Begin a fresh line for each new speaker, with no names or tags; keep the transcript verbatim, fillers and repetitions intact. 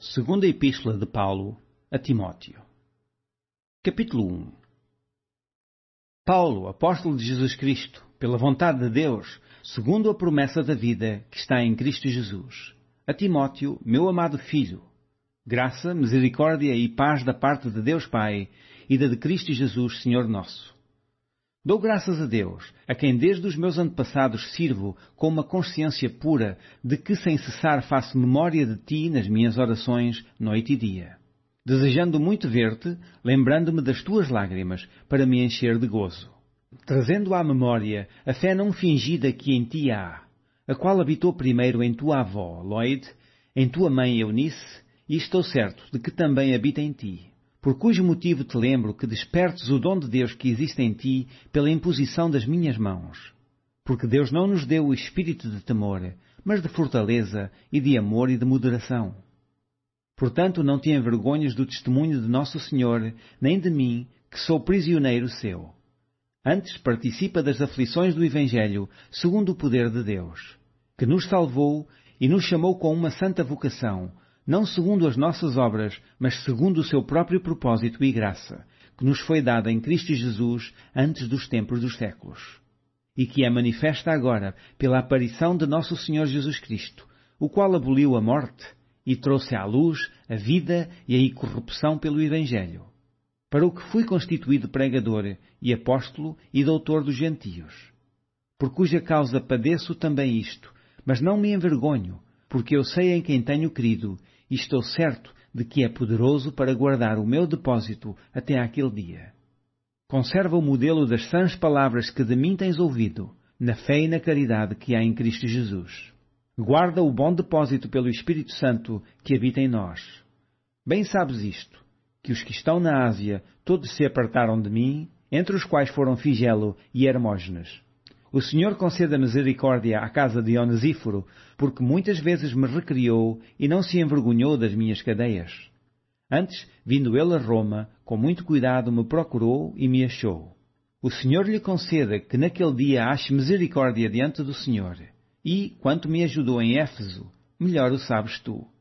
Segunda Epístola de Paulo a Timóteo. Capítulo um. Paulo, apóstolo de Jesus Cristo, pela vontade de Deus, segundo a promessa da vida que está em Cristo Jesus, a Timóteo, meu amado filho, graça, misericórdia e paz da parte de Deus Pai e da de Cristo Jesus, Senhor nosso. Dou graças a Deus, a quem desde os meus antepassados sirvo com uma consciência pura de que sem cessar faço memória de ti nas minhas orações, noite e dia, desejando muito ver-te, lembrando-me das tuas lágrimas, para me encher de gozo, trazendo à memória a fé não fingida que em ti há, a qual habitou primeiro em tua avó, Loide, em tua mãe Eunice, e estou certo de que também habita em ti. Por cujo motivo te lembro que despertes o dom de Deus que existe em ti pela imposição das minhas mãos. Porque Deus não nos deu o espírito de temor, mas de fortaleza e de amor e de moderação. Portanto, não te envergonhes do testemunho de nosso Senhor, nem de mim, que sou prisioneiro seu. Antes participa das aflições do Evangelho, segundo o poder de Deus, que nos salvou e nos chamou com uma santa vocação, não segundo as nossas obras, mas segundo o seu próprio propósito e graça, que nos foi dada em Cristo Jesus antes dos tempos dos séculos, e que é manifesta agora pela aparição de nosso Senhor Jesus Cristo, o qual aboliu a morte e trouxe à luz a vida e a incorrupção pelo Evangelho, para o que fui constituído pregador e apóstolo e doutor dos gentios, por cuja causa padeço também isto, mas não me envergonho, porque eu sei em quem tenho crido, e estou certo de que é poderoso para guardar o meu depósito até àquele dia. Conserva o modelo das sãs palavras que de mim tens ouvido, na fé e na caridade que há em Cristo Jesus. Guarda o bom depósito pelo Espírito Santo que habita em nós. Bem sabes isto, que os que estão na Ásia todos se apartaram de mim, entre os quais foram Figelo e Hermógenes. O Senhor conceda misericórdia à casa de Onesíforo, porque muitas vezes me recriou e não se envergonhou das minhas cadeias. Antes, vindo ele a Roma, com muito cuidado me procurou e me achou. O Senhor lhe conceda que naquele dia ache misericórdia diante do Senhor. E, quanto me ajudou em Éfeso, melhor o sabes tu.